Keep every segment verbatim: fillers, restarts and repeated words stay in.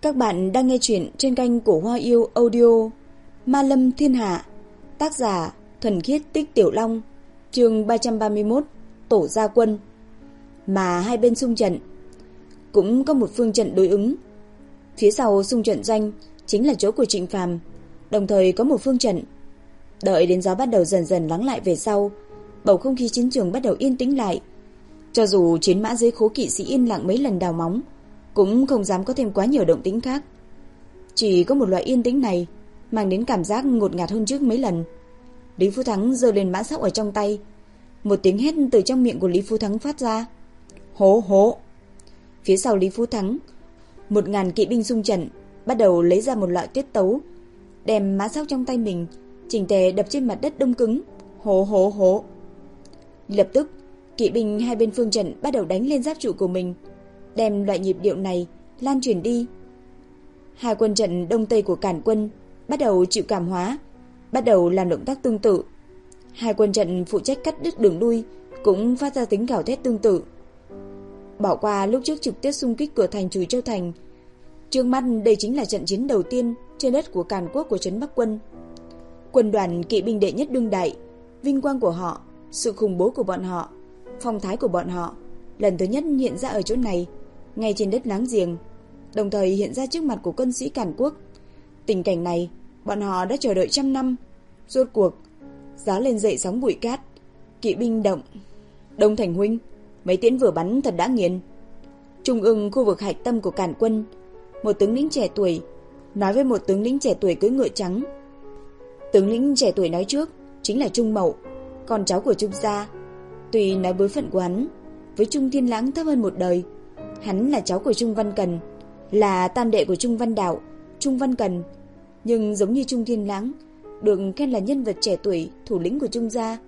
Các bạn đang nghe chuyện trên kênh Cổ Hoa Yêu Audio. Ma Lâm Thiên Hạ. Tác giả Thuần Khiết Tích Tiểu Long. Chương ba trăm ba mươi mốt. Tổ gia quân. Mà hai bên xung trận cũng có một phương trận đối ứng. Phía sau xung trận doanh chính là chỗ của Trịnh Phàm, đồng thời có một phương trận. Đợi đến gió bắt đầu dần dần lắng lại về sau, bầu không khí chiến trường bắt đầu yên tĩnh lại. Cho dù chiến mã dưới khố kỵ sĩ yên lặng mấy lần đào móng, cũng không dám có thêm quá nhiều động tĩnh khác. Chỉ có một loại yên tĩnh này mang đến cảm giác ngột ngạt hơn trước mấy lần. Lý Phú Thắng giơ lên mã sóc ở trong tay. Một tiếng hét từ trong miệng của Lý Phú Thắng phát ra. Hố hố. Phía sau Lý Phú Thắng, một ngàn kỵ binh xung trận bắt đầu lấy ra một loại tiết tấu, đem mã sóc trong tay mình chỉnh tề đập trên mặt đất đông cứng. Hố hố hố. Lập tức, kỵ binh hai bên phương trận bắt đầu đánh lên giáp trụ của mình, đem loại nhịp điệu này lan truyền đi. Hai quân trận đông tây của Càn quân bắt đầu chịu cảm hóa, bắt đầu làm động tác tương tự. Hai quân trận phụ trách cắt đứt đường lui cũng phát ra tiếng gào thét tương tự. Bỏ qua lúc trước trực tiếp xung kích cửa thành Trùi Châu thành, trước mắt đây chính là trận chiến đầu tiên trên đất của Càn quốc của trấn Bắc quân. Quân đoàn kỵ binh đệ nhất đương đại, vinh quang của họ, sự khủng bố của bọn họ, phong thái của bọn họ lần thứ nhất hiện ra ở chỗ này, ngay trên đất láng giềng, đồng thời hiện ra trước mặt của quân sĩ Càn quốc. Tình cảnh này bọn họ đã chờ đợi trăm năm. Rốt cuộc gió lên dậy sóng bụi cát, kỵ binh động. Đông Thành huynh, mấy tiễn vừa bắn thật đã nghiền. Trung ương khu vực hạch tâm của Càn quân, một tướng lĩnh trẻ tuổi nói với một tướng lĩnh trẻ tuổi cưỡi ngựa trắng. Tướng lĩnh trẻ tuổi nói trước chính là Trung Mậu, con cháu của Trung gia. Tuy nói bối phận của hắn với Trung Thiên Lãng thấp hơn một đời, hắn là cháu của Trung Văn Cần, là tam đệ của Trung Văn Đạo, Trung Văn Cần, nhưng giống như Trung Thiên Lãng, được khen là nhân vật trẻ tuổi thủ lĩnh của Trung gia.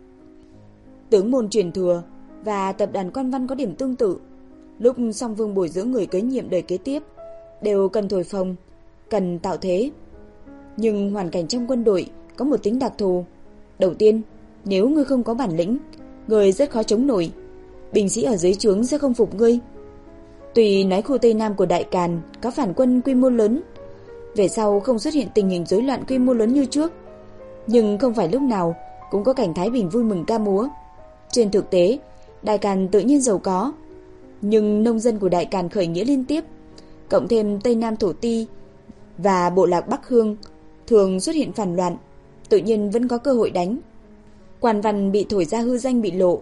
Tướng môn truyền thừa và tập đoàn Quan Văn có điểm tương tự. Lúc song vương bồi dưỡng người kế nhiệm đời kế tiếp, đều cần thổi phồng, cần tạo thế. Nhưng hoàn cảnh trong quân đội có một tính đặc thù. Đầu tiên, nếu ngươi không có bản lĩnh, ngươi rất khó chống nổi, binh sĩ ở dưới trướng sẽ không phục ngươi. Tuy nói khu Tây Nam của Đại Càn có phản quân quy mô lớn, về sau không xuất hiện tình hình rối loạn quy mô lớn như trước, nhưng không phải lúc nào cũng có cảnh thái bình vui mừng ca múa. Trên thực tế, Đại Càn tự nhiên giàu có, nhưng nông dân của Đại Càn khởi nghĩa liên tiếp, cộng thêm Tây Nam Thổ Ti và bộ lạc Bắc Hương thường xuất hiện phản loạn, tự nhiên vẫn có cơ hội đánh. Quan Văn bị thổi ra hư danh bị lộ,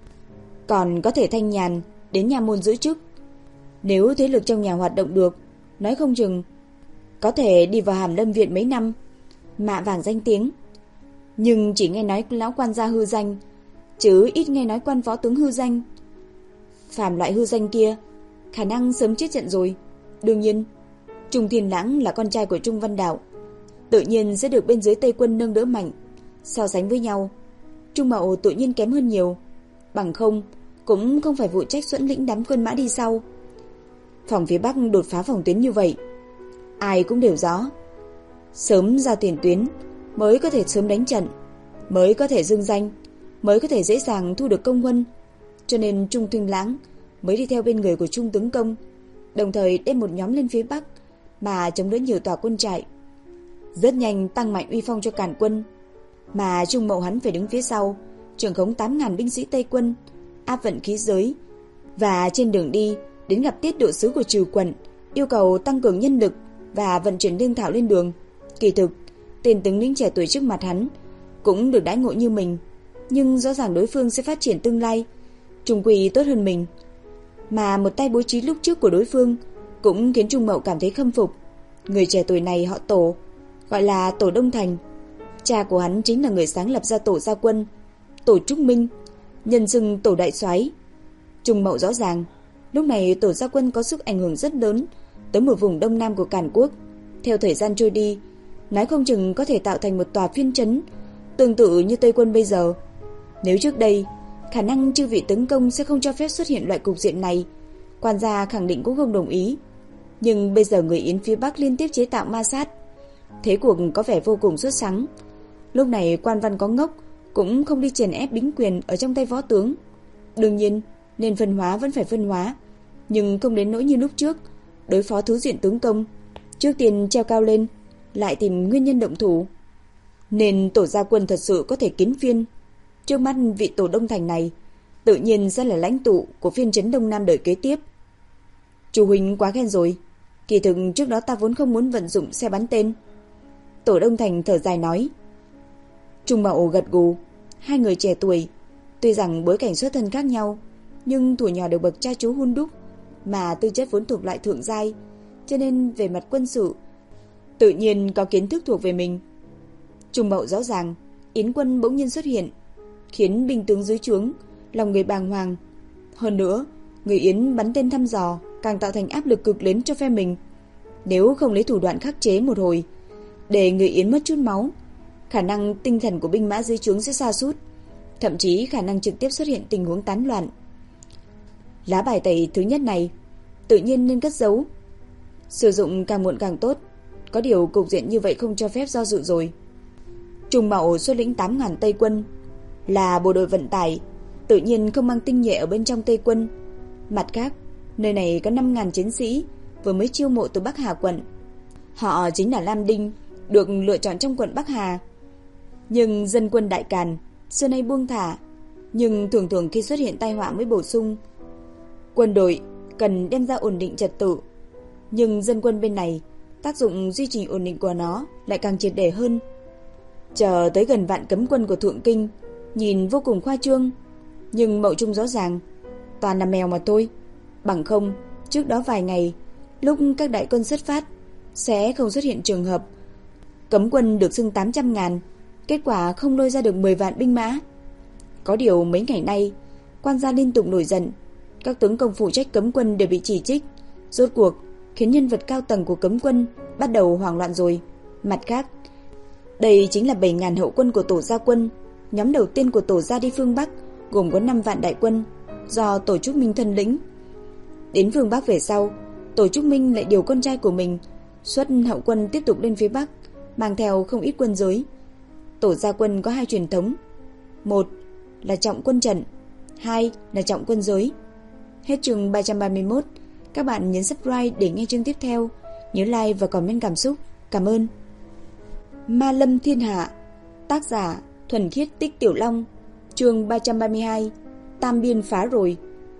còn có thể thanh nhàn đến nha môn giữ chức. Nếu thế lực trong nhà hoạt động được, nói không chừng có thể đi vào Hàm Lâm viện mấy năm, mạ vàng danh tiếng. Nhưng chỉ nghe nói lão quan gia hư danh, chứ ít nghe nói quan phó tướng hư danh. Phàm loại hư danh kia khả năng sớm chết trận rồi. Đương nhiên, Trung Thiên Lãng là con trai của Trung Văn Đạo, tự nhiên sẽ được bên dưới Tây quân nâng đỡ mạnh. So sánh với nhau, Trung Mậu tự nhiên kém hơn nhiều, bằng không cũng không phải phụ trách dẫn lĩnh đám quân mã đi sau. Phòng phía Bắc đột phá phòng tuyến như vậy, ai cũng đều rõ. Sớm ra tiền tuyến mới có thể sớm đánh trận, mới có thể dương danh, mới có thể dễ dàng thu được công huân. Cho nên Trung Thiên Lãng mới đi theo bên người của Trung tướng Công, đồng thời đem một nhóm lên phía Bắc mà chống đỡ nhiều tòa quân trại, rất nhanh tăng mạnh uy phong cho Càn quân. Mà Trung Mậu hắn phải đứng phía sau, trưởng khống tám ngàn binh sĩ Tây quân, áp vận khí giới, và trên đường đi đến gặp tiết độ sứ của Trừ quận, yêu cầu tăng cường nhân lực và vận chuyển lương thảo lên đường. Kỳ thực, tên tướng lĩnh trẻ tuổi trước mặt hắn cũng được đãi ngộ như mình, nhưng rõ ràng đối phương sẽ phát triển tương lai trung quy tốt hơn mình. Mà một tay bố trí lúc trước của đối phương cũng khiến Trung Mậu cảm thấy khâm phục. Người trẻ tuổi này họ Tổ, gọi là Tổ Đông Thành. Cha của hắn chính là người sáng lập ra Tổ gia quân, Tổ Trúc Minh, nhân xưng Tổ Đại Soái. Trung Mậu rõ ràng, lúc này Tổ gia quân có sức ảnh hưởng rất lớn tới một vùng đông nam của Càn quốc. Theo thời gian trôi đi, nói không chừng có thể tạo thành một tòa phiên trấn tương tự như Tây quân bây giờ. Nếu trước đây khả năng chư vị tướng công sẽ không cho phép xuất hiện loại cục diện này, quan gia khẳng định cũng không đồng ý. Nhưng bây giờ người Yến phía Bắc liên tiếp chế tạo ma sát, thế cuộc có vẻ vô cùng sốt sắng. Lúc này Quan Văn có ngốc cũng không đi chèn ép bính quyền ở trong tay võ tướng. Đương nhiên nên phân hóa vẫn phải phân hóa, nhưng không đến nỗi như lúc trước đối phó thứ diện tướng công Trước tiên treo cao lên, lại tìm nguyên nhân động thủ. Nên tổ gia quân thật sự có thể kiến phiên. Trước mắt vị tổ Đông Thành này tự nhiên sẽ là lãnh tụ của phiên trấn Đông Nam đời kế tiếp. Chủ huynh quá khen rồi. Kỳ thực trước đó ta vốn không muốn vận dụng xe bắn tên. Tổ Đông Thành thở dài nói. Trung Mậu gật gù. Hai người trẻ tuổi, tuy rằng bối cảnh xuất thân khác nhau, nhưng tuổi nhỏ được bậc cha chú hun đúc, mà tư chất vốn thuộc loại thượng giai, cho nên về mặt quân sự tự nhiên có kiến thức thuộc về mình. Trung Mậu rõ ràng, Yến quân bỗng nhiên xuất hiện, khiến binh tướng dưới trướng lòng người bàng hoàng. Hơn nữa, người Yến bắn tên thăm dò càng tạo thành áp lực cực lớn cho phe mình. Nếu không lấy thủ đoạn khắc chế một hồi, để người Yến mất chút máu, khả năng tinh thần của binh mã dưới trướng sẽ sa sút, thậm chí khả năng trực tiếp xuất hiện tình huống tán loạn. Lá bài tẩy thứ nhất này tự nhiên nên cất giấu, sử dụng càng muộn càng tốt. Có điều cục diện như vậy không cho phép do dự rồi. Trung Mậu xuất lĩnh tám ngàn Tây quân, là bộ đội vận tải, tự nhiên không mang tinh nhuệ ở bên trong Tây quân. Mặt khác, nơi này có năm ngàn chiến sĩ vừa mới chiêu mộ từ Bắc Hà quận. Họ chính là Lam Đinh, được lựa chọn trong quận Bắc Hà. Nhưng dân quân Đại Càn xưa nay buông thả, nhưng thường thường khi xuất hiện tai họa mới bổ sung. Quân đội cần đem ra ổn định trật tự, nhưng dân quân bên này tác dụng duy trì ổn định của nó lại càng triệt để hơn. Chờ tới gần vạn cấm quân của Thượng Kinh, nhìn vô cùng khoa trương, nhưng Mậu Trung rõ ràng toàn là mèo mà thôi. Bằng không, trước đó vài ngày, lúc các đại quân xuất phát, sẽ không xuất hiện trường hợp cấm quân được xưng tám trăm ngàn, kết quả không lôi ra được mười vạn binh mã. Có điều mấy ngày nay, quan gia liên tục nổi giận, các tướng công phụ trách cấm quân đều bị chỉ trích, rốt cuộc khiến nhân vật cao tầng của cấm quân bắt đầu hoảng loạn rồi. Mặt khác, đây chính là bảy ngàn hậu quân của tổ gia quân. Nhóm đầu tiên của tổ gia đi phương Bắc gồm có năm vạn đại quân do Tổ Trúc Minh thân lĩnh. Đến phương Bắc về sau, Tổ Trúc Minh lại điều con trai của mình xuất hậu quân tiếp tục lên phía Bắc, mang theo không ít quân giới. Tổ gia quân có hai truyền thống, một là trọng quân trận, hai là trọng quân giới. Hết chương ba trăm ba mươi mốt. Các bạn nhấn subscribe để nghe chương tiếp theo. Nhớ like và comment cảm xúc. Cảm ơn. Ma Lâm Thiên Hạ. Tác giả Thuần Khiết Tích Tiểu Long. Chương ba trăm ba mươi hai. Tam biên phá rồi.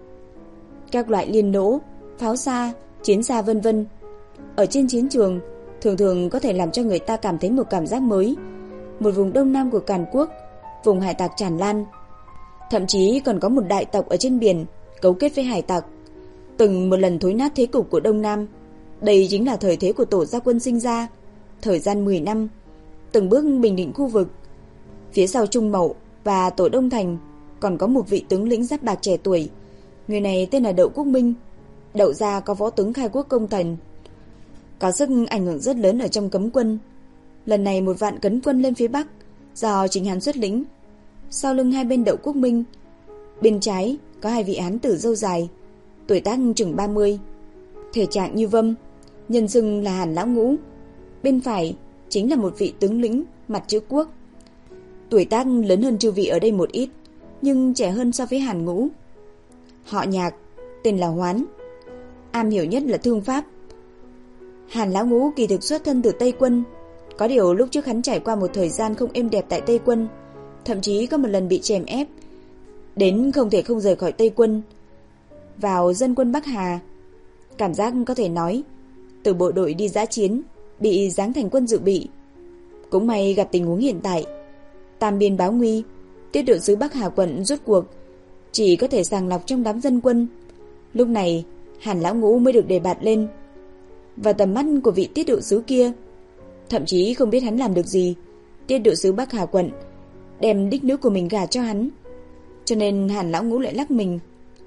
Các loại liên nỗ, pháo xa, chiến xa vân vân ở trên chiến trường thường thường có thể làm cho người ta cảm thấy một cảm giác mới. Một vùng đông nam của Càn Quốc, vùng hải tặc tràn lan, thậm chí còn có một đại tộc ở trên biển cấu kết với hải tặc, từng một lần thối nát thế cục của Đông Nam. Đây chính là thời thế của tổ gia quân sinh ra, thời gian mười năm, từng bước bình định khu vực. Phía sau Trung Mậu và tổ Đông Thành còn có một vị tướng lĩnh giáp bạc trẻ tuổi. Người này tên là Đậu Quốc Minh. Đậu gia có võ tướng khai quốc công thần, có sức ảnh hưởng rất lớn ở trong cấm quân. Lần này một vạn cấm quân lên phía Bắc do chính hắn xuất lĩnh. Sau lưng hai bên Đậu Quốc Minh, bên trái có hai vị hán tử râu dài, tuổi tác chừng ba mươi, thể trạng như vâm, nhân xưng là Hàn Lão Ngũ. Bên phải chính là một vị tướng lĩnh mặt chữ quốc, tuổi tác lớn hơn chư vị ở đây một ít, nhưng trẻ hơn so với Hàn Ngũ. Họ Nhạc, tên là Hoán, am hiểu nhất là thương pháp. Hàn Lão Ngũ kỳ thực xuất thân từ Tây quân, có điều lúc trước hắn trải qua một thời gian không êm đẹp tại Tây quân, thậm chí có một lần bị chèn ép đến không thể không rời khỏi Tây quân, vào dân quân Bắc Hà. Cảm giác có thể nói từ bộ đội đi dã chiến bị giáng thành quân dự bị. Cũng may gặp tình huống hiện tại, tam biên báo nguy, tiết độ sứ Bắc Hà quận rốt cuộc chỉ có thể sàng lọc trong đám dân quân. Lúc này Hàn Lão Ngũ mới được đề bạt lên và tầm mắt của vị tiết độ sứ kia. Thậm chí không biết hắn làm được gì, tiết độ sứ Bắc Hà quận đem đích nữ của mình gả cho hắn, cho nên Hàn Lão Ngũ lại lắc mình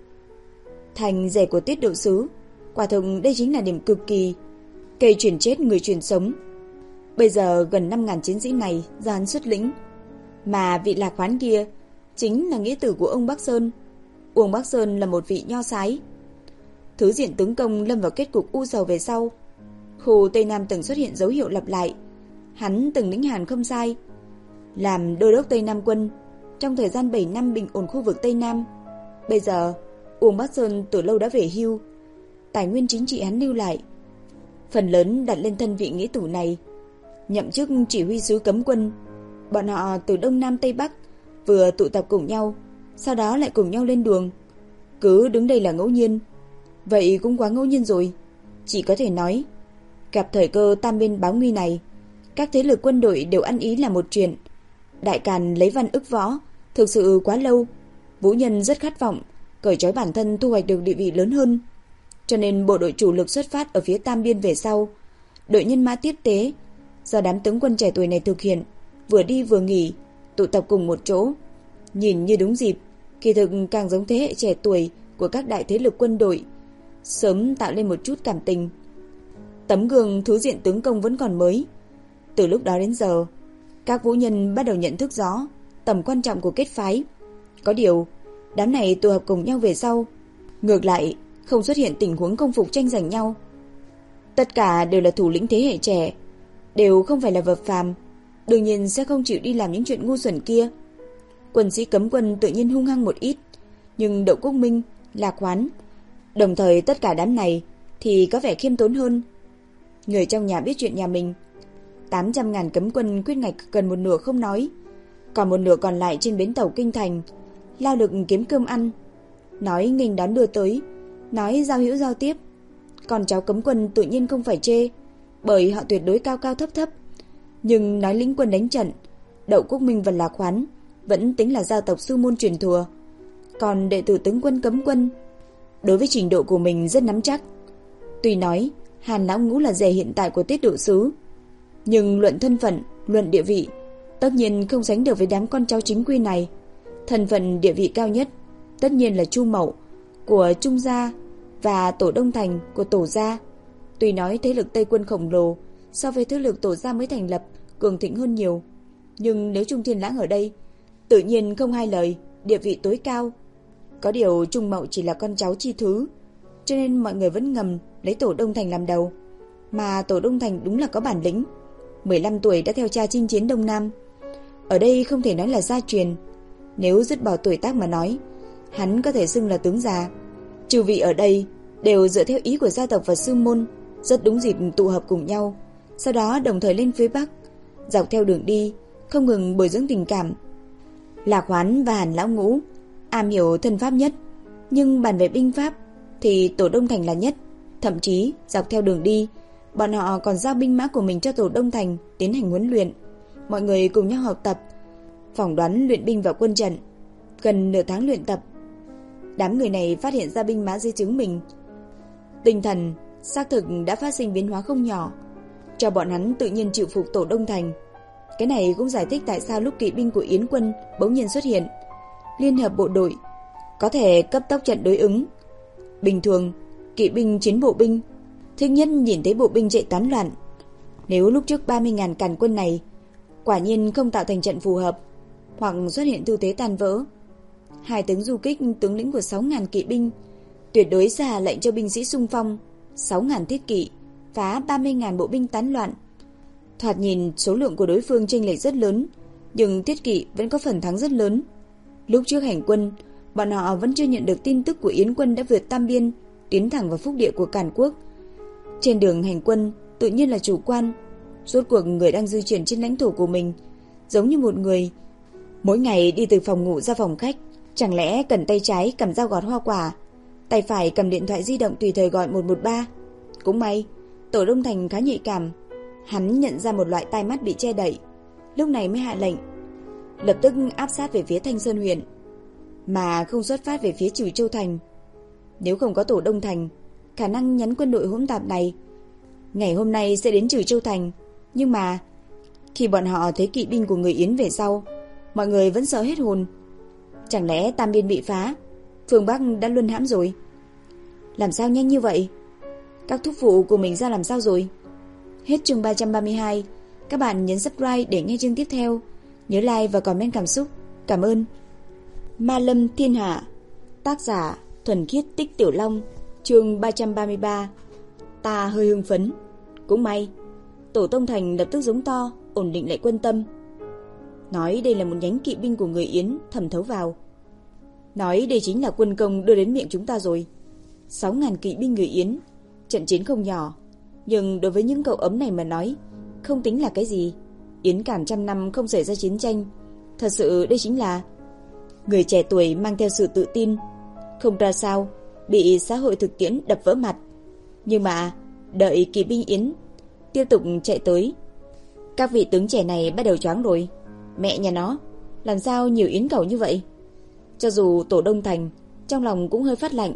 thành rể của tiết độ sứ. Quả thực đây chính là điểm cực kỳ, cây chuyển chết người chuyển sống. Bây giờ gần năm ngàn chiến sĩ này do hắn xuất lĩnh, mà vị Lạc Hoán kia chính là nghĩa tử của ông Bắc Sơn. Uông Bắc Sơn là một vị nho sái, thứ diện tướng công lâm vào kết cục u sầu về sau. Khu Tây Nam từng xuất hiện dấu hiệu lặp lại. Hắn từng lĩnh Hàn không sai, làm đô đốc Tây Nam quân trong thời gian bảy năm bình ổn khu vực Tây Nam. Bây giờ Uông Bắc Sơn từ lâu đã về hưu, tài nguyên chính trị hắn lưu lại phần lớn đặt lên thân vị nghĩa tử này. Nhậm chức chỉ huy sứ cấm quân, bọn họ từ Đông Nam Tây Bắc vừa tụ tập cùng nhau, sau đó lại cùng nhau lên đường. Cứ đứng đây là ngẫu nhiên, vậy cũng quá ngẫu nhiên rồi. Chỉ có thể nói, gặp thời cơ tam biên báo nguy này, các thế lực quân đội đều ăn ý là một chuyện. Đại Càn lấy văn ức võ thực sự quá lâu, Vũ Nhân rất khát vọng cởi trói bản thân thu hoạch được địa vị lớn hơn, cho nên bộ đội chủ lực xuất phát ở phía tam biên về sau. Đội nhân mã tiếp tế do đám tướng quân trẻ tuổi này thực hiện, vừa đi vừa nghỉ, tụ tập cùng một chỗ. Nhìn như đúng dịp, kỳ thực càng giống thế hệ trẻ tuổi của các đại thế lực quân đội, sớm tạo lên một chút cảm tình. Tấm gương thứ diện tướng công vẫn còn mới. Từ lúc đó đến giờ, các vũ nhân bắt đầu nhận thức rõ tầm quan trọng của kết phái. Có điều, đám này tụ hợp cùng nhau về sau, ngược lại không xuất hiện tình huống công phục tranh giành nhau. Tất cả đều là thủ lĩnh thế hệ trẻ, đều không phải là vật phàm, đương nhiên sẽ không chịu đi làm những chuyện ngu xuẩn kia. Quân sĩ cấm quân tự nhiên hung hăng một ít, nhưng Đậu Quốc Minh, Lạc Hoán, đồng thời tất cả đám này thì có vẻ khiêm tốn hơn. Người trong nhà biết chuyện nhà mình, tám trăm ngàn cấm quân quyết ngạch cần một nửa không nói, còn một nửa còn lại trên bến tàu kinh thành lao lực kiếm cơm ăn, nói nghênh đón đưa tới, nói giao hữu giao tiếp. Còn cháu cấm quân tự nhiên không phải chê, bởi họ tuyệt đối cao cao thấp thấp. Nhưng nói lĩnh quân đánh trận, Đậu Quốc Minh và Lạc Hoán vẫn tính là gia tộc sư môn truyền thừa. Còn đệ tử tướng quân cấm quân, đối với trình độ của mình rất nắm chắc. Tuy nói Hàn Lão Ngũ là rể hiện tại của Tiết Độ Sứ, nhưng luận thân phận, luận địa vị, tất nhiên không sánh được với đám con cháu chính quy này. Thân phận địa vị cao nhất tất nhiên là Chu Mậu của Trung gia và Tổ Đông Thành của Tổ gia. Tuy nói thế lực Tây quân khổng lồ so với thế lực Tổ gia mới thành lập cường thịnh hơn nhiều, nhưng nếu Trung Thiên Lãng ở đây, tự nhiên không hai lời, địa vị tối cao. Có điều Trung Mậu chỉ là con cháu chi thứ, cho nên mọi người vẫn ngầm lấy Tổ Đông Thành làm đầu. Mà Tổ Đông Thành đúng là có bản lĩnh, mười lăm tuổi đã theo cha chinh chiến Đông Nam. Ở đây không thể nói là gia truyền, nếu dứt bỏ tuổi tác mà nói, hắn có thể xưng là tướng già. Chư vị ở đây đều dựa theo ý của gia tộc và sư môn, rất đúng dịp tụ hợp cùng nhau, sau đó đồng thời lên phía Bắc, dọc theo đường đi không ngừng bồi dưỡng tình cảm. Lạc Hoán và Hàn Lão Ngũ am hiểu thân pháp nhất, nhưng bàn về binh pháp thì Tổ Đông Thành là nhất. Thậm chí dọc theo đường đi, bọn họ còn giao binh mã của mình cho Tổ Đông Thành tiến hành huấn luyện. Mọi người cùng nhau học tập, phỏng đoán luyện binh vào quân trận. Gần nửa tháng luyện tập, đám người này phát hiện ra binh mã dưới trướng mình tinh thần xác thực đã phát sinh biến hóa không nhỏ, cho bọn hắn tự nhiên chịu phục Tổ Đông Thành. Cái này cũng giải thích tại sao lúc kỵ binh của Yến quân bỗng nhiên xuất hiện, liên hợp bộ đội, có thể cấp tốc trận đối ứng. Bình thường, kỵ binh chiến bộ binh thích nhất nhìn thấy bộ binh chạy tán loạn. Nếu lúc trước ba mươi ngàn càn quân này quả nhiên không tạo thành trận phù hợp, hoặc xuất hiện tư thế tàn vỡ, hai tướng du kích tướng lĩnh của sáu ngàn kỵ binh tuyệt đối ra lệnh cho binh sĩ xung phong sáu ngàn thiết kỵ phá ba mươi ngàn bộ binh tán loạn. Thoạt nhìn số lượng của đối phương chênh lệch rất lớn, nhưng thiết kỵ vẫn có phần thắng rất lớn. Lúc trước hành quân, bọn họ vẫn chưa nhận được tin tức của Yến quân đã vượt Tam Biên, tiến thẳng vào phúc địa của Càn Quốc. Trên đường hành quân tự nhiên là chủ quan. Rốt cuộc người đang di chuyển trên lãnh thổ của mình, giống như một người mỗi ngày đi từ phòng ngủ ra phòng khách, chẳng lẽ cần tay trái cầm dao gọt hoa quả, tay phải cầm điện thoại di động tùy thời gọi một một ba. Cũng may Tổ Đông Thành khá nhạy cảm, hắn nhận ra một loại tai mắt bị che đậy, lúc này mới hạ lệnh lập tức áp sát về phía Thanh Sơn huyện, mà không xuất phát về phía Trừ Châu Thành. Nếu không có Tổ Đông Thành, khả năng nhắn quân đội hỗn tạp này ngày hôm nay sẽ đến Trừ Châu Thành. Nhưng mà khi bọn họ thấy kỵ binh của người Yến về sau, mọi người vẫn sợ hết hồn. Chẳng lẽ Tam Biên bị phá, phương Bắc đã luân hãm rồi? Làm sao nhanh như vậy? Các thúc phụ của mình ra làm sao rồi? Hết chương ba trăm ba mươi hai. Các bạn nhấn subscribe để nghe chương tiếp theo. Nhớ like và comment cảm xúc. Cảm ơn. Ma Lâm Thiên Hạ, tác giả Thuần Khiết Tích Tiểu Long. Chương ba trăm ba mươi ba. Ta hơi hưng phấn. Cũng may Tổ Tông Thành lập tức giống to, ổn định lại quân tâm. Nói đây là một nhánh kỵ binh của người Yến thẩm thấu vào. Nói đây chính là quân công đưa đến miệng chúng ta rồi. Sáu ngàn kỵ binh người Yến, trận chiến không nhỏ. Nhưng đối với những cậu ấm này mà nói, không tính là cái gì. Yến Cản trăm năm không xảy ra chiến tranh, thật sự đây chính là người trẻ tuổi mang theo sự tự tin, không ra sao bị xã hội thực tiễn đập vỡ mặt. Nhưng mà đợi kỵ binh Yến tiếp tục chạy tới, các vị tướng trẻ này bắt đầu choáng rồi. Mẹ nhà nó, làm sao nhiều Yến cầu như vậy? Cho dù Tổ Đông Thành trong lòng cũng hơi phát lạnh.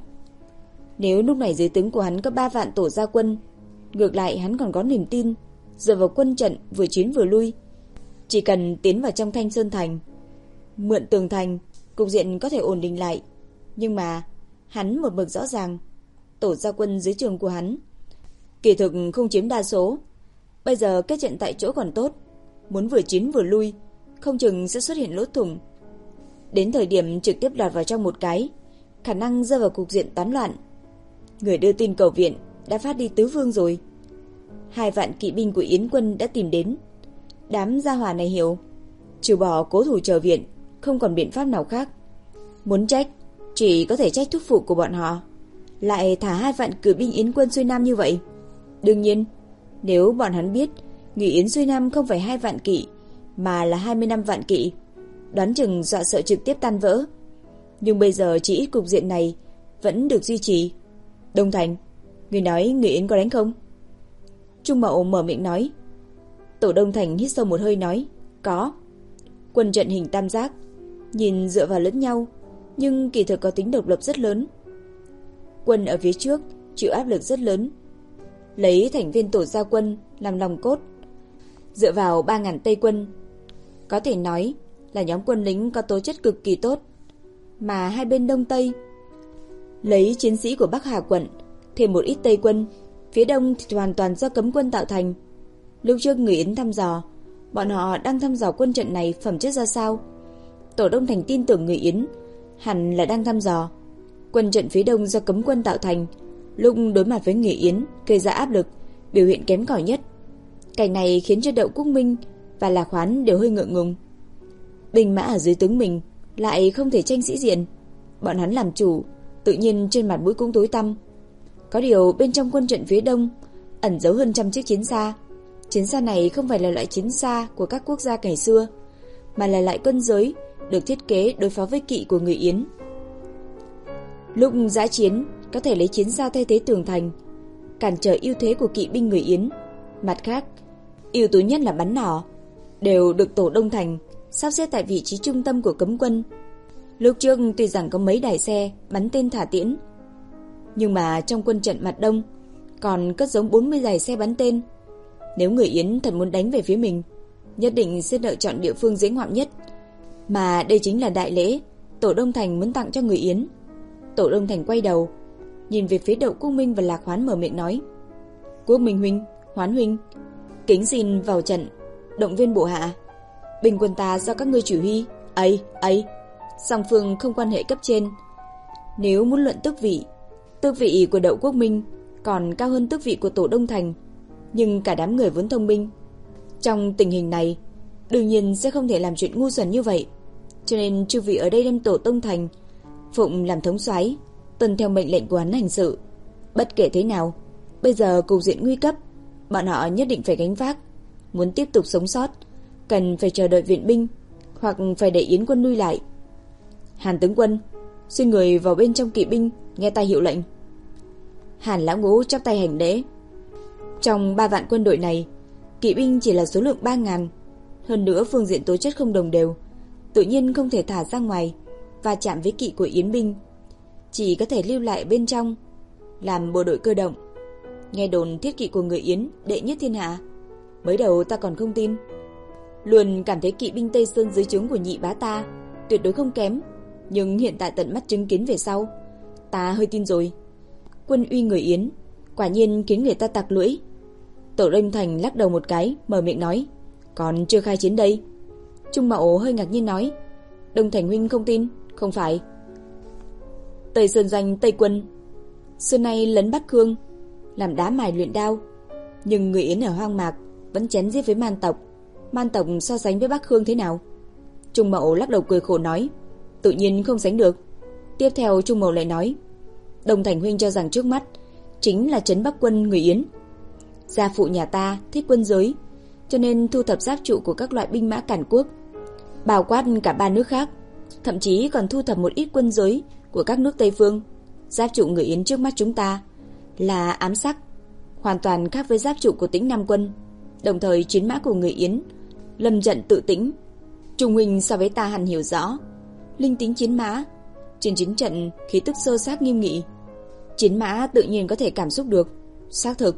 Nếu lúc này dưới tướng của hắn có ba vạn tổ gia quân, ngược lại hắn còn có niềm tin, dựa vào quân trận vừa chiến vừa lui, chỉ cần tiến vào trong Thanh Sơn Thành, mượn tường thành, cục diện có thể ổn định lại. Nhưng mà hắn một mực rõ ràng, tổ gia quân dưới trường của hắn kỳ thực không chiếm đa số. Bây giờ kết trận tại chỗ còn tốt, muốn vừa chiến vừa lui, không chừng sẽ xuất hiện lỗ thủng. Đến thời điểm trực tiếp lọt vào trong một cái, khả năng rơi vào cục diện tán loạn. Người đưa tin cầu viện đã phát đi tứ phương rồi. Hai vạn kỵ binh của Yến quân đã tìm đến. Đám gia hỏa này hiểu, trừ bỏ cố thủ chờ viện, không còn biện pháp nào khác. Muốn trách, chỉ có thể trách thúc phụ của bọn họ, lại thả hai vạn cử binh Yến quân xuôi nam như vậy. Đương nhiên, nếu bọn hắn biết Ngụy Yến xuôi nam không phải hai vạn kỵ, mà là hai mươi lăm vạn kỵ, đoán chừng dọa sợ trực tiếp tan vỡ. Nhưng bây giờ chỉ ít cục diện này vẫn được duy trì. Đông Thành, người nói Ngụy Yến có đánh không? Trung Mậu mở miệng nói. Tổ Đông Thành hít sâu một hơi nói, có. Quân trận hình tam giác, nhìn dựa vào lẫn nhau, nhưng kỳ thực có tính độc lập rất lớn. Quân ở phía trước chịu áp lực rất lớn, lấy thành viên tổ gia quân làm lòng cốt, dựa vào ba ngàn Tây quân, có thể nói là nhóm quân lính có tố chất cực kỳ tốt. Mà hai bên Đông Tây lấy chiến sĩ của Bắc Hà quận, thêm một ít Tây quân, phía Đông thì hoàn toàn do cấm quân tạo thành. Lúc trước người Yến thăm dò, bọn họ đang thăm dò quân trận này phẩm chất ra sao. Tổ Đông Thành tin tưởng người Yến hẳn là đang thăm dò quân trận phía Đông do cấm quân tạo thành, lúc đối mặt với người Yến gây ra áp lực, biểu hiện kém cỏi nhất. Cảnh này khiến cho Đậu Quốc Minh và Lạc Hoán đều hơi ngượng ngùng. Binh mã ở dưới tướng mình lại không thể tranh sĩ diện, bọn hắn làm chủ, tự nhiên trên mặt mũi cũng tối tăm. Có điều bên trong quân trận phía Đông ẩn giấu hơn trăm chiếc chiến xa. Chiến xa này không phải là loại chiến xa của các quốc gia ngày xưa, mà là loại quân giới được thiết kế đối phó với kỵ của người Yến. Lúc dã chiến có thể lấy chiến xa thay thế tường thành, cản trở ưu thế của kỵ binh người Yến. Mặt khác, ưu tú nhất là bắn nỏ, đều được Tổ Đông Thành sắp xếp tại vị trí trung tâm của cấm quân. Lúc trước tuy rằng có mấy đài xe bắn tên thả tiễn, nhưng mà trong quân trận mặt đông còn cất giống bốn mươi đài xe bắn tên. Nếu người Yến thật muốn đánh về phía mình, nhất định sẽ lựa chọn địa phương dễ ngoạm nhất. Mà đây chính là đại lễ Tổ Đông Thành muốn tặng cho người Yến. Tổ Đông Thành quay đầu nhìn về phía Đậu Quốc Minh và Lạc Hoán, mở miệng nói, Quốc Minh huynh, Hoán huynh, kính xin vào trận động viên bộ hạ. Bình quân ta do các ngươi chỉ huy. ấy ấy song phương không quan hệ cấp trên. Nếu muốn luận tước vị, tước vị của Đậu Quốc Minh còn cao hơn tước vị của Tổ Đông Thành, nhưng cả đám người vốn thông minh. Trong tình hình này, đương nhiên sẽ không thể làm chuyện ngu xuẩn như vậy. Cho nên chư vị ở đây đem Tổ Đông Thành phụng làm thống soái, tuân theo mệnh lệnh của hắn hành sự. Bất kể thế nào, bây giờ cục diện nguy cấp, bọn họ nhất định phải gánh vác. Muốn tiếp tục sống sót, cần phải chờ đợi viện binh, hoặc phải để Yến quân lui lại. Hàn tướng quân, xin người vào bên trong kỵ binh, nghe ta hiệu lệnh. Hàn lão ngũ chắp tay hành lễ. Trong ba vạn quân đội này, kỵ binh chỉ là số lượng ba ngàn, hơn nữa phương diện tố chất không đồng đều, tự nhiên không thể thả ra ngoài và chạm với kỵ của Yến binh, chỉ có thể lưu lại bên trong làm bộ đội cơ động. Nghe đồn thiết kỵ của người Yến đệ nhất thiên hạ, mới đầu ta còn không tin, luôn cảm thấy kỵ binh Tây Sơn dưới trướng của nhị bá ta tuyệt đối không kém, nhưng hiện tại tận mắt chứng kiến về sau, ta hơi tin rồi. Quân uy người Yến quả nhiên khiến người ta tặc lưỡi. Tổ Đông Thành lắc đầu một cái, mở miệng nói, còn chưa khai chiến đây. Trung Mậu hơi ngạc nhiên nói, Đông Thành huynh không tin? Không phải. Tây Sơn Doanh Tây quân xưa nay lấn Bắc Cương, làm đá mài luyện đao, nhưng người Yến ở hoang mạc vẫn chém giết với man tộc. Man tộc so sánh với Bắc Cương thế nào? Trung Mậu lắc đầu cười khổ nói, tự nhiên không sánh được. Tiếp theo Trung Mậu lại nói, Đông Thành huynh cho rằng trước mắt chính là trấn Bắc quân người Yến. Gia phụ nhà ta thích quân giới, cho nên thu thập giáp trụ của các loại binh mã càn quốc, bao quát cả ba nước khác, thậm chí còn thu thập một ít quân giới của các nước Tây phương. Giáp trụ người Yến trước mắt chúng ta là ám sắc, hoàn toàn khác với giáp trụ của Tĩnh Nam quân. Đồng thời chiến mã của người Yến lâm trận tự tĩnh. Trung huynh so với ta hẳn hiểu rõ linh tính chiến mã. Trên chiến trận khí tức sơ sát nghiêm nghị, chiến mã tự nhiên có thể cảm xúc được. Xác thực.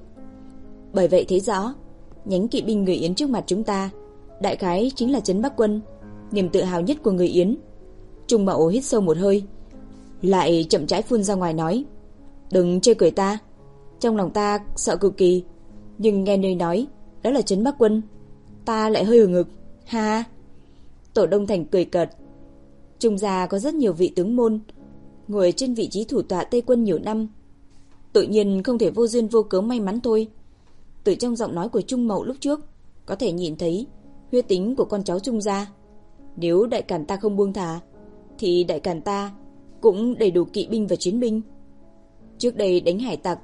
Bởi vậy thấy rõ, nhánh kỵ binh người Yến trước mặt chúng ta đại khái chính là Trấn Bắc quân, niềm tự hào nhất của người Yến. Trung Mậu hít sâu một hơi, lại chậm rãi phun ra ngoài nói: "Đừng chê cười ta." Trong lòng ta sợ cực kỳ, nhưng nghe nơi nói đó là Trấn Bắc quân, ta lại hơi hừng ngực. Ha! Tổ Đông Thành cười cợt. Trung gia có rất nhiều vị tướng môn ngồi trên vị trí thủ tọa Tây quân nhiều năm, tự nhiên không thể vô duyên vô cớ may mắn thôi. Từ trong giọng nói của Trung Mậu lúc trước có thể nhìn thấy huyết tính của con cháu Trung gia. Nếu đại càn ta không buông thả thì đại càn ta cũng đầy đủ kỵ binh và chiến binh. Trước đây đánh hải tặc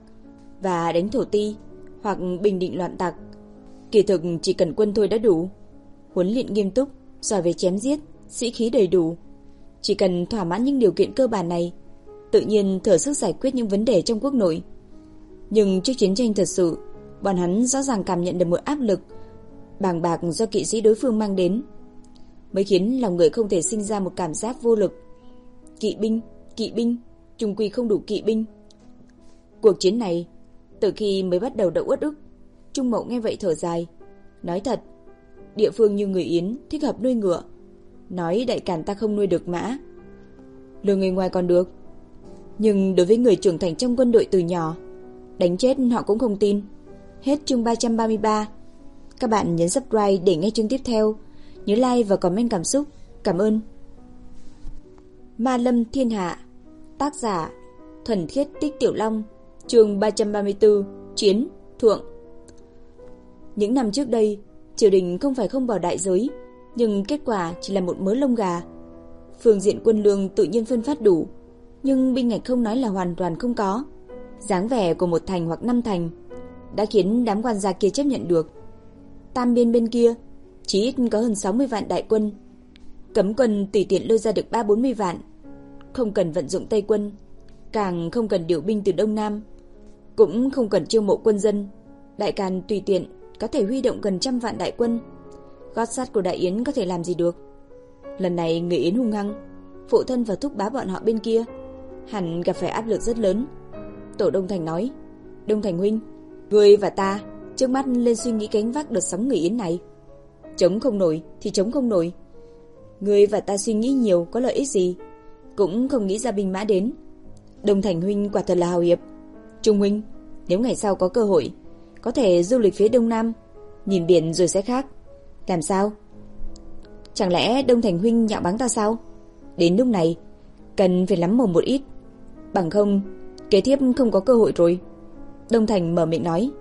và đánh thổ ti hoặc bình định loạn tặc, kỳ thực chỉ cần quân thôi đã đủ. Huấn luyện nghiêm túc, giỏi về chém giết, sĩ khí đầy đủ, chỉ cần thỏa mãn những điều kiện cơ bản này, tự nhiên thừa sức giải quyết những vấn đề trong quốc nội. Nhưng trước chiến tranh thật sự, bọn hắn rõ ràng cảm nhận được một áp lực bàng bạc do kỵ sĩ đối phương mang đến, mới khiến lòng người không thể sinh ra một cảm giác vô lực. Kỵ binh, kỵ binh, chung quy không đủ kỵ binh. Cuộc chiến này, từ khi mới bắt đầu đã uất ức. Trung Mậu nghe vậy thở dài, nói thật, địa phương như người Yến thích hợp nuôi ngựa, nói đại càn ta không nuôi được mã. Lừa người ngoài còn được, nhưng đối với người trưởng thành trong quân đội từ nhỏ, đánh chết họ cũng không tin. Hết chương ba trăm ba mươi ba. Các bạn nhấn subscribe để nghe chương tiếp theo. Nhớ like và comment cảm xúc. Cảm ơn. Ma Lâm Thiên Hạ. Tác giả Thuần Khiết Tích Tiểu Long. Chương ba trăm ba mươi tư. Chiến Thượng. Những năm trước đây, triều đình không phải không bỏ đại giới, nhưng kết quả chỉ là một mớ lông gà. Phương diện quân lương tự nhiên phân phát đủ, nhưng binh ngạch không nói là hoàn toàn không có. Dáng vẻ của một thành hoặc năm thành đã khiến đám quan gia kia chấp nhận được. Tam Biên bên kia chỉ ít có hơn sáu mươi vạn đại quân, cấm quân tùy tiện lôi ra được ba bốn mươi vạn, không cần vận dụng Tây quân, càng không cần điều binh từ Đông Nam, cũng không cần chiêu mộ quân dân. Đại Càn tùy tiện có thể huy động gần trăm vạn đại quân, gót sắt của Đại Yến có thể làm gì được. Lần này người Yến hung hăng, phụ thân và thúc bá bọn họ bên kia hẳn gặp phải áp lực rất lớn. Tổ Đông Thành nói: "Đông Thành huynh, ngươi và ta trước mắt lên suy nghĩ gánh vác đợt sóng người Yến này. Chống không nổi thì chống không nổi. Ngươi và ta suy nghĩ nhiều có lợi ích gì, cũng không nghĩ ra binh mã đến. Đông Thành huynh quả thật là hào hiệp. Trung huynh, nếu ngày sau có cơ hội, có thể du lịch phía Đông Nam, nhìn biển rồi sẽ khác. Làm sao? Chẳng lẽ Đông Thành huynh nhạo báng ta sao? Đến lúc này cần phải lắm mồm một ít, bằng không kế tiếp không có cơ hội rồi." Đông Thành mở miệng nói.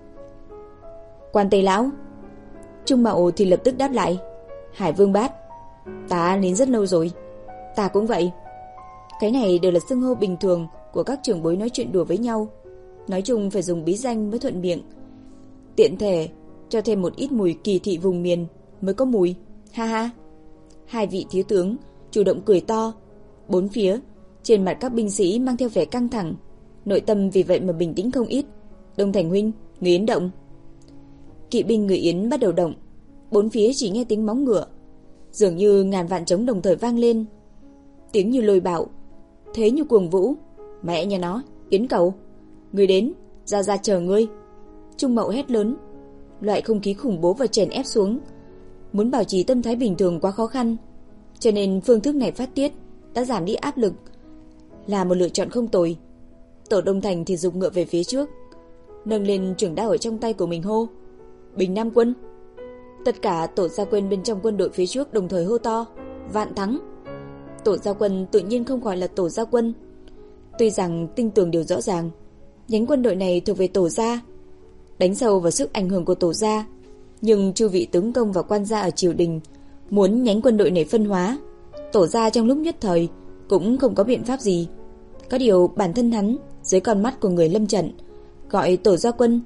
"Quan Tây lão." Trung Mậu thì lập tức đáp lại: "Hải Vương Bát, ta đến rất lâu rồi." "Ta cũng vậy." Cái này đều là xưng hô bình thường của các trưởng bối nói chuyện đùa với nhau, nói chung phải dùng bí danh mới thuận miệng, tiện thể cho thêm một ít mùi kỳ thị vùng miền mới có mùi. Ha ha. Hai vị thiếu tướng chủ động cười to. Bốn phía trên mặt các binh sĩ mang theo vẻ căng thẳng, nội tâm vì vậy mà bình tĩnh không ít. "Đông Thành huynh, người Yến động." Kỵ binh người Yến bắt đầu động. Bốn phía chỉ nghe tiếng móng ngựa, dường như ngàn vạn trống đồng thời vang lên, tiếng như lôi bạo, thế như cuồng vũ. "Mẹ nhà nó, Yến cầu, người đến, ra ra chờ ngươi." Trung Mậu hét lớn. Loại không khí khủng bố và chèn ép xuống, muốn bảo trì tâm thái bình thường quá khó khăn, cho nên phương thức này phát tiết đã giảm đi áp lực, là một lựa chọn không tồi. Tổ Đông Thành thì giục ngựa về phía trước, nâng lên trường đao ở trong tay của mình hô: "Bình Nam quân!" Tất cả tổ gia quân bên trong quân đội phía trước đồng thời hô to: "Vạn thắng!" Tổ gia quân tự nhiên không gọi là tổ gia quân. Tuy rằng tinh tường điều rõ ràng, nhánh quân đội này thuộc về tổ gia, đánh sâu vào sức ảnh hưởng của tổ gia, nhưng chư vị tướng công và quan gia ở triều đình muốn nhánh quân đội này phân hóa, tổ gia trong lúc nhất thời cũng không có biện pháp gì. Có điều bản thân hắn dưới con mắt của người lâm trận gọi tổ gia quân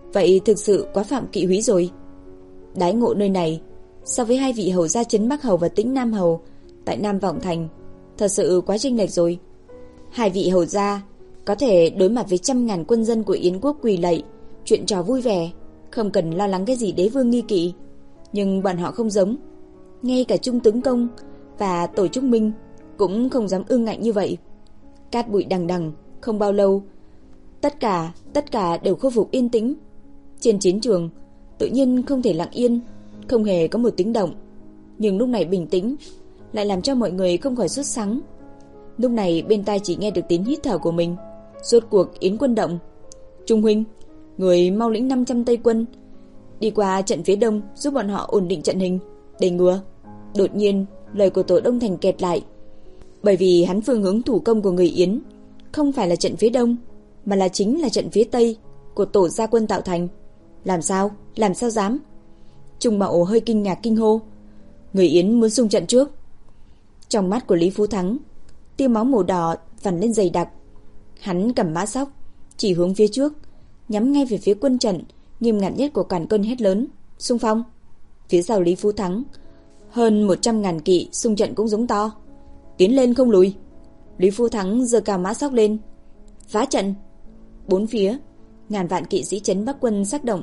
vậy thực sự quá phạm kỵ húy rồi. Đái ngộ nơi này so với hai vị hầu gia trấn Bắc Hầu và Tĩnh Nam Hầu tại Nam Vọng Thành thật sự quá chênh lệch rồi. Hai vị hầu gia có thể đối mặt với trăm ngàn quân dân của Yến quốc quỳ lạy, chuyện trò vui vẻ, không cần lo lắng cái gì đế vương nghi kỵ. Nhưng bọn họ không giống, ngay cả Trung tướng Công và Tổ Trúc Minh cũng không dám ương ngạnh như vậy. Cát bụi đằng đằng, không bao lâu, tất cả, tất cả đều khôi phục yên tĩnh. Trên chiến trường, tự nhiên không thể lặng yên, không hề có một tiếng động. Nhưng lúc này bình tĩnh lại làm cho mọi người không khỏi sốt sắng. Lúc này bên tai chỉ nghe được tiếng hít thở của mình. Rốt cuộc Yến quân động. Trung huynh, người mau lĩnh năm trăm Tây quân đi qua trận phía đông, giúp bọn họ ổn định trận hình, để ngừa. Đột nhiên lời của Tổ Đông Thành kẹt lại, bởi vì hắn phương hướng thủ công của người Yến không phải là trận phía đông, mà là chính là trận phía tây của Tổ gia quân tạo thành. Làm sao, làm sao dám? Trung Mậu hơi kinh ngạc kinh hô, người Yến muốn xung trận trước. Trong mắt của Lý Phú Thắng, tia máu màu đỏ vằn lên dày đặc. Hắn cầm mã sóc chỉ hướng phía trước, nhắm ngay về phía quân trận nghiêm ngặt nhất của càn cân, hét lớn, xung phong. Phía sau Lý Phú Thắng, hơn một trăm ngàn kỵ xung trận cũng giống to, tiến lên không lùi. Lý Phú Thắng giơ cao mã sóc lên, phá trận. Bốn phía ngàn vạn kỵ sĩ trấn Bắc quân sắc động,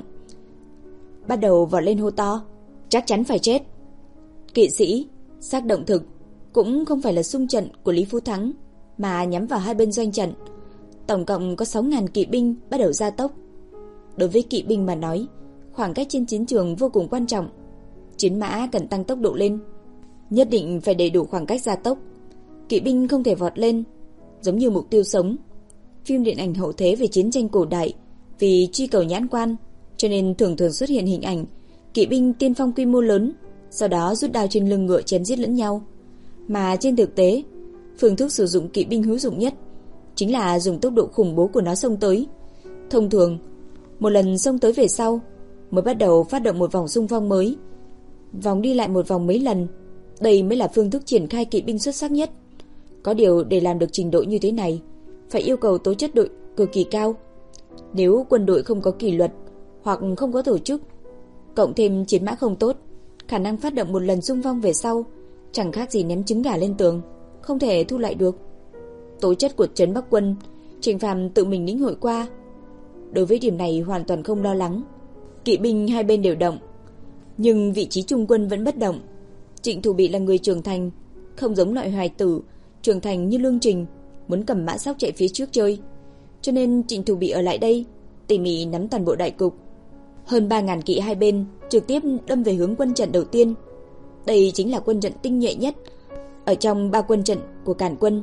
bắt đầu vọt lên hô to, chắc chắn phải chết. Kỵ sĩ sắc động thực cũng không phải là xung trận của Lý Phú Thắng, mà nhắm vào hai bên doanh trận. Tổng cộng có sáu ngàn kỵ binh bắt đầu gia tốc. Đối với kỵ binh mà nói, khoảng cách trên chiến trường vô cùng quan trọng. Chiến mã cần tăng tốc độ lên, nhất định phải đầy đủ khoảng cách gia tốc. Kỵ binh không thể vọt lên, giống như mục tiêu sống. Phim điện ảnh hậu thế về chiến tranh cổ đại, vì truy cầu nhãn quan, cho nên thường thường xuất hiện hình ảnh kỵ binh tiên phong quy mô lớn, sau đó rút đao trên lưng ngựa chém giết lẫn nhau. Mà trên thực tế, phương thức sử dụng kỵ binh hữu dụng nhất chính là dùng tốc độ khủng bố của nó xông tới. Thông thường, một lần xông tới về sau mới bắt đầu phát động một vòng xung phong mới, vòng đi lại một vòng mấy lần. Đây mới là phương thức triển khai kỵ binh xuất sắc nhất. Có điều để làm được trình độ như thế này, phải yêu cầu tố chất đội cực kỳ cao. Nếu quân đội không có kỷ luật hoặc không có tổ chức, cộng thêm chiến mã không tốt, khả năng phát động một lần xung phong về sau chẳng khác gì ném trứng gà lên tường, không thể thu lại được. Tố chất của trấn Bắc quân, Trình Phàm tự mình lĩnh hội qua. Đối với điểm này hoàn toàn không lo lắng. Kỵ binh hai bên đều động, nhưng vị trí trung quân vẫn bất động. Trịnh Thủ Bị là người trưởng thành, không giống loại hoài tử trưởng thành như Lương Trình muốn cầm mã sóc chạy phía trước chơi, cho nên Trịnh Thủ Bị ở lại đây tỉ mỉ nắm toàn bộ đại cục. Hơn ba ngàn kỵ hai bên trực tiếp đâm về hướng quân trận đầu tiên. Đây chính là quân trận tinh nhuệ nhất ở trong ba quân trận của Càn quân.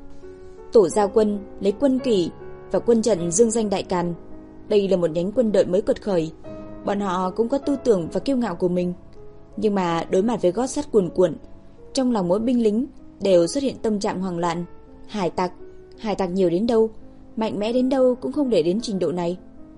Tổ Gia quân lấy quân kỷ và quân trận dương danh Đại Càn. Đây là một nhánh quân đội mới quật khởi, bọn họ cũng có tư tưởng và kiêu ngạo của mình, nhưng mà đối mặt với gót sắt cuồn cuộn, trong lòng mỗi binh lính đều xuất hiện tâm trạng hoảng loạn. Hải tặc, hải tặc nhiều đến đâu, mạnh mẽ đến đâu cũng không để đến trình độ này.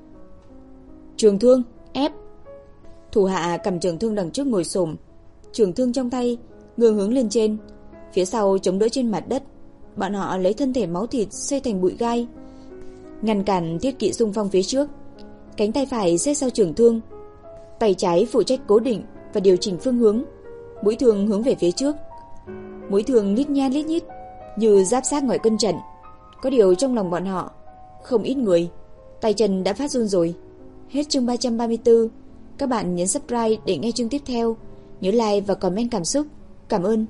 Trường thương, ép. Thủ hạ cầm trường thương đằng trước ngồi xổm, trường thương trong tay ngược hướng lên trên, phía sau chống đỡ trên mặt đất. Bọn họ lấy thân thể máu thịt xây thành bụi gai, ngăn cản thiết kỵ xung phong phía trước. Cánh tay phải xếp sau trường thương, tay trái phụ trách cố định và điều chỉnh phương hướng. Mũi thương hướng về phía trước, mũi thương lít nha lít nhít như giáp xác ngoài quân trận. Có điều trong lòng bọn họ không ít người tay chân đã phát run rồi. Hết chương ba trăm ba mươi tư. Các bạn nhấn subscribe để nghe chương tiếp theo. Nhớ like và comment cảm xúc. Cảm ơn.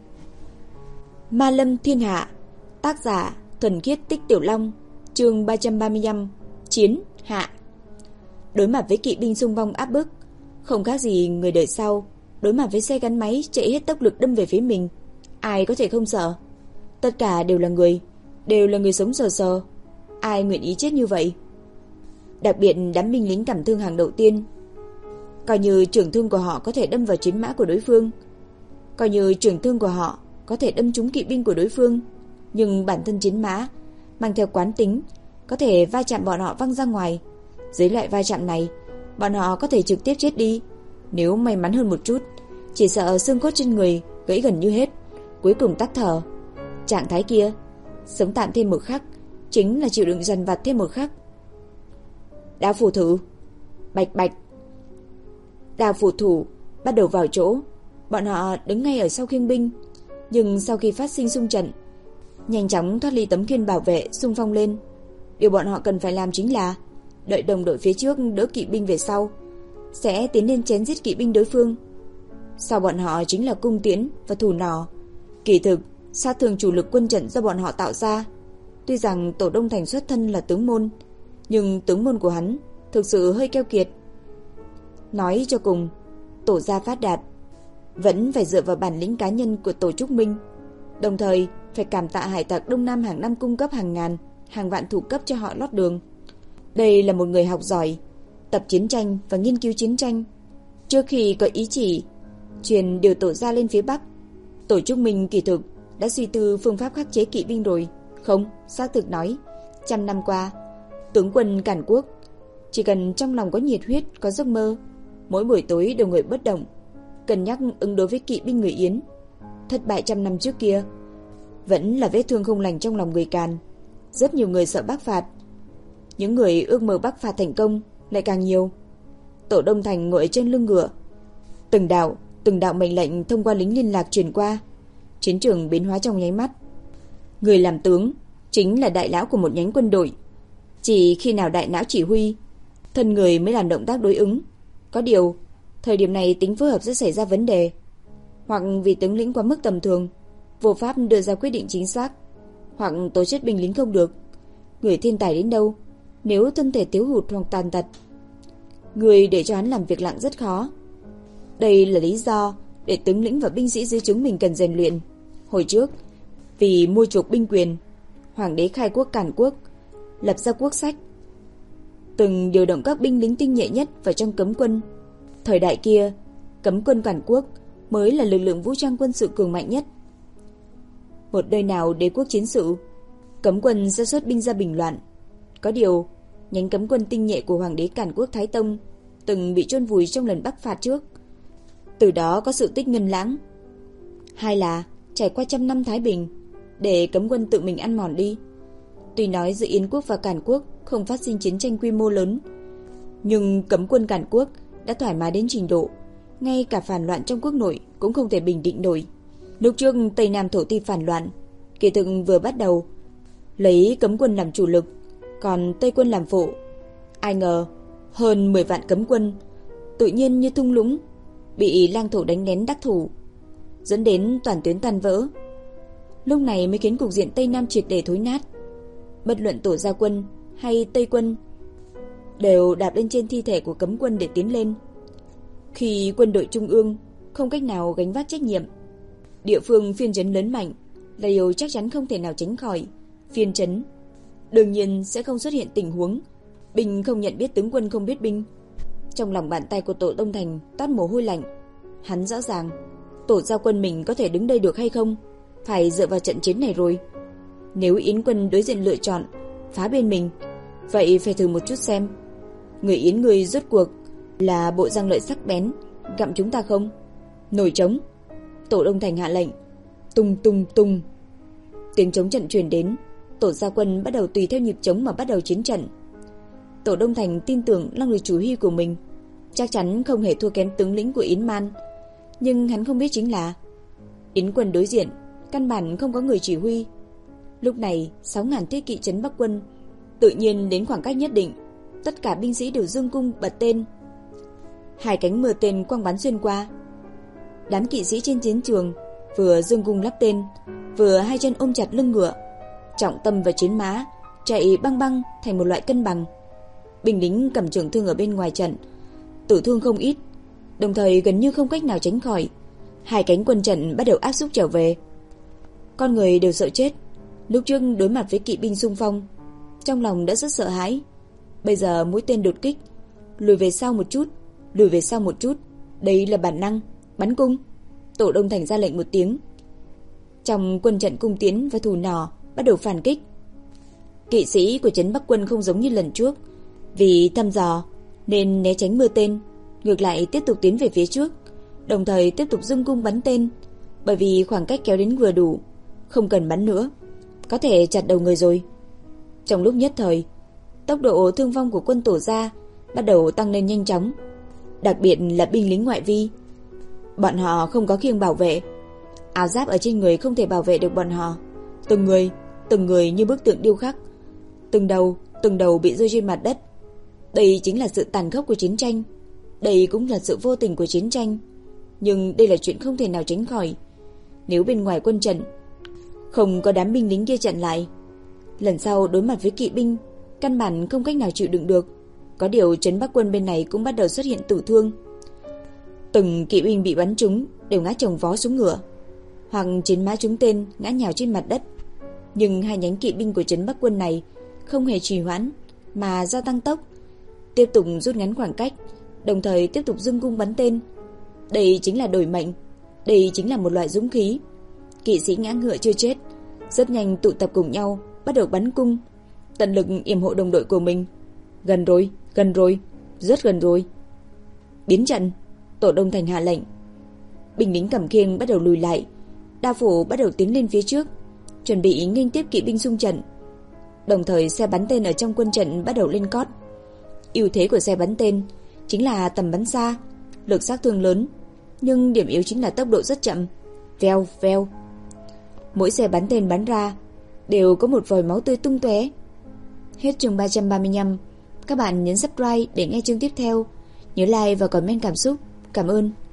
Ma Lâm Thiên Hạ, tác giả Thuần Khiết Tích Tiểu Long. Chương ba trăm ba mươi lăm. Chiến hạ. Đối mặt với kỵ binh xung phong áp bức, không khác gì người đời sau đối mặt với xe gắn máy chạy hết tốc lực đâm về phía mình. Ai có thể không sợ? Tất cả đều là người, đều là người sống sờ sờ. Ai nguyện ý chết như vậy? Đặc biệt đám binh lính cảm thương hàng đầu tiên, coi như trường thương của họ có thể đâm vào chiến mã của đối phương, coi như trường thương của họ có thể đâm trúng kỵ binh của đối phương, nhưng bản thân chiến mã mang theo quán tính có thể va chạm bọn họ văng ra ngoài. Dưới loại va chạm này, bọn họ có thể trực tiếp chết đi. Nếu may mắn hơn một chút, chỉ sợ xương cốt trên người gãy gần như hết, cuối cùng tắc thở. Trạng thái kia, sống tạm thêm một khắc chính là chịu đựng dằn vặt thêm một khắc. Đao phủ thử. Bạch bạch. Đào phủ thủ bắt đầu vào chỗ. Bọn họ đứng ngay ở sau khiêng binh, nhưng sau khi phát sinh xung trận, nhanh chóng thoát ly tấm khiên bảo vệ, xung phong lên. Điều bọn họ cần phải làm chính là đợi đồng đội phía trước đỡ kỵ binh về sau, sẽ tiến lên chém giết kỵ binh đối phương. Sau bọn họ chính là cung tiễn và thủ nỏ. Kỳ thực, sát thương chủ lực quân trận do bọn họ tạo ra. Tuy rằng Tổ Đông Thành xuất thân là tướng môn, nhưng tướng môn của hắn thực sự hơi keo kiệt. Nói cho cùng, Tổ gia phát đạt vẫn phải dựa vào bản lĩnh cá nhân của Tổ Trúc Minh, đồng thời phải cảm tạ hải tặc Đông Nam hàng năm cung cấp hàng ngàn, hàng vạn thủ cấp cho họ lót đường. Đây là một người học giỏi, tập chiến tranh và nghiên cứu chiến tranh. Trước khi có ý chỉ truyền điều Tổ gia lên phía Bắc, Tổ Trúc Minh kỳ thực đã suy tư phương pháp khắc chế kỵ binh rồi. Không, xác thực nói, trăm năm qua, tướng quân cản quốc chỉ cần trong lòng có nhiệt huyết, có giấc mơ, mỗi buổi tối đều ngồi bất động, cân nhắc ứng đối với kỵ binh người Yến. Thất bại trăm năm trước kia vẫn là vết thương không lành trong lòng người Càn. Rất nhiều người sợ Bắc phạt, những người ước mơ Bắc phạt thành công lại càng nhiều. Tổ Đông Thành ngồi trên lưng ngựa, từng đạo từng đạo mệnh lệnh thông qua lính liên lạc truyền qua. Chiến trường biến hóa trong nháy mắt. Người làm tướng chính là đại lão của một nhánh quân đội. Chỉ khi nào đại não chỉ huy, thân người mới làm động tác đối ứng. Có điều, thời điểm này tính phối hợp sẽ xảy ra vấn đề, hoặc vì tướng lĩnh quá mức tầm thường, vô pháp đưa ra quyết định chính xác, hoặc tố chất binh lính không được. Người thiên tài đến đâu, nếu thân thể thiếu hụt hoặc tàn tật, người để cho hắn làm việc lặng rất khó. Đây là lý do để tướng lĩnh và binh sĩ dưới chúng mình cần rèn luyện. Hồi trước, vì mua chuộc binh quyền, Hoàng đế khai quốc cản quốc, lập ra quốc sách, từng điều động các binh lính tinh nhuệ nhất vào trong cấm quân. Thời đại kia, cấm quân cản quốc mới là lực lượng vũ trang quân sự cường mạnh nhất. Một nơi nào đế quốc chiến sự, cấm quân sẽ xuất binh ra bình loạn. Có điều, nhánh cấm quân tinh nhuệ của Hoàng đế cản quốc Thái Tông từng bị chôn vùi trong lần Bắc phạt trước, từ đó có sự tích ngân lãng. Hai là trải qua trăm năm thái bình, để cấm quân tự mình ăn mòn đi. Tuy nói giữa Yến quốc và Càn quốc không phát sinh chiến tranh quy mô lớn, nhưng cấm quân Càn quốc đã thoải mái đến trình độ ngay cả phản loạn trong quốc nội cũng không thể bình định nổi. Lúc trước Tây Nam thổ ti phản loạn, kỳ thực vừa bắt đầu lấy cấm quân làm chủ lực, còn Tây quân làm phụ. Ai ngờ hơn mười vạn cấm quân tự nhiên như thung lũng, bị lang thổ đánh nén đắc thủ, dẫn đến toàn tuyến tan vỡ. Lúc này mới khiến cục diện Tây Nam triệt để thối nát. Bất luận Tổ gia quân hay Tây quân đều đạp lên trên thi thể của cấm quân để tiến lên. Khi quân đội trung ương không cách nào gánh vác trách nhiệm, địa phương phiên trấn lớn mạnh là điều chắc chắn không thể nào tránh khỏi. Phiên trấn đương nhiên sẽ không xuất hiện tình huống binh không nhận biết tướng quân không biết binh. Trong lòng bàn tay của Tổ Đông Thành toát mồ hôi lạnh. Hắn rõ ràng Tổ gia quân mình có thể đứng đây được hay không phải dựa vào trận chiến này rồi. Nếu Yến quân đối diện lựa chọn phá bên mình, vậy phải thử một chút xem người Yến người rốt cuộc là bộ răng lợi sắc bén gặm chúng ta không. Nổi trống. Tổ Đông Thành hạ lệnh. Tung tung tung. Tiếng trống trận truyền đến. Tổ gia quân bắt đầu tùy theo nhịp trống mà bắt đầu chiến trận. Tổ Đông Thành tin tưởng năng lực chủ huy của mình, chắc chắn không hề thua kém tướng lĩnh của Yến Man. Nhưng hắn không biết chính là Yến quân đối diện căn bản không có người chỉ huy. Lúc này sáu ngàn thiết kỵ trấn Bắc quân tự nhiên đến khoảng cách nhất định, tất cả binh sĩ đều dương cung bật tên. Hai cánh mưa tên quang bắn xuyên qua. Đám kỵ sĩ trên chiến trường vừa dương cung lắp tên, vừa hai chân ôm chặt lưng ngựa, trọng tâm và chiến mã chạy băng băng thành một loại cân bằng. Binh lính cầm trường thương ở bên ngoài trận tử thương không ít, đồng thời gần như không cách nào tránh khỏi. Hai cánh quân trận bắt đầu áp xúc trở về. Con người đều sợ chết. Lúc trước đối mặt với kỵ binh xung phong, trong lòng đã rất sợ hãi. Bây giờ mũi tên đột kích, lùi về sau một chút, lùi về sau một chút. Đây là bản năng. Bắn cung. Tổ Đông Thành ra lệnh một tiếng. Trong quân trận cung tiến và thủ nỏ bắt đầu phản kích. Kỵ sĩ của trấn Bắc quân không giống như lần trước, vì thăm dò nên né tránh mưa tên, ngược lại tiếp tục tiến về phía trước, đồng thời tiếp tục dương cung bắn tên, bởi vì khoảng cách kéo đến vừa đủ, không cần bắn nữa, có thể chặt đầu người rồi. Trong lúc nhất thời, tốc độ thương vong của quân Tổ gia bắt đầu tăng lên nhanh chóng, đặc biệt là binh lính ngoại vi. Bọn họ không có khiêng bảo vệ, áo giáp ở trên người không thể bảo vệ được bọn họ. Từng người, từng người như bức tượng điêu khắc, từng đầu, từng đầu bị rơi trên mặt đất. Đây chính là sự tàn khốc của chiến tranh, đây cũng là sự vô tình của chiến tranh. Nhưng đây là chuyện không thể nào tránh khỏi. Nếu bên ngoài quân trận không có đám binh lính kia chặn lại, lần sau đối mặt với kỵ binh căn bản không cách nào chịu đựng được. Có điều trấn Bắc quân bên này cũng bắt đầu xuất hiện tử thương. Từng kỵ binh bị bắn trúng đều ngã chồng vó xuống ngựa, hoặc chiến mã trúng tên ngã nhào trên mặt đất. Nhưng hai nhánh kỵ binh của trấn Bắc quân này không hề trì hoãn mà gia tăng tốc, tiếp tục rút ngắn khoảng cách, đồng thời tiếp tục dương cung bắn tên. Đây chính là đổi mệnh, đây chính là một loại dũng khí. Kỵ sĩ ngã ngựa chưa chết, rất nhanh tụ tập cùng nhau, bắt đầu bắn cung, tận lực yểm hộ đồng đội của mình. Gần rồi, gần rồi, rất gần rồi. Biến trận, Tổ Đông Thành hạ lệnh. Binh lính cầm khiêng bắt đầu lùi lại, đa phủ bắt đầu tiến lên phía trước, chuẩn bị nghênh tiếp kỵ binh xung trận. Đồng thời xe bắn tên ở trong quân trận bắt đầu lên cót. Ưu thế của xe bắn tên chính là tầm bắn xa, lực sát thương lớn, nhưng điểm yếu chính là tốc độ rất chậm. Vèo vèo. Mỗi xe bắn tên bắn ra đều có một vòi máu tươi tung tóe. Hết chương ba trăm ba mươi lăm. Các bạn nhấn subscribe để nghe chương tiếp theo. Nhớ like và comment cảm xúc. Cảm ơn.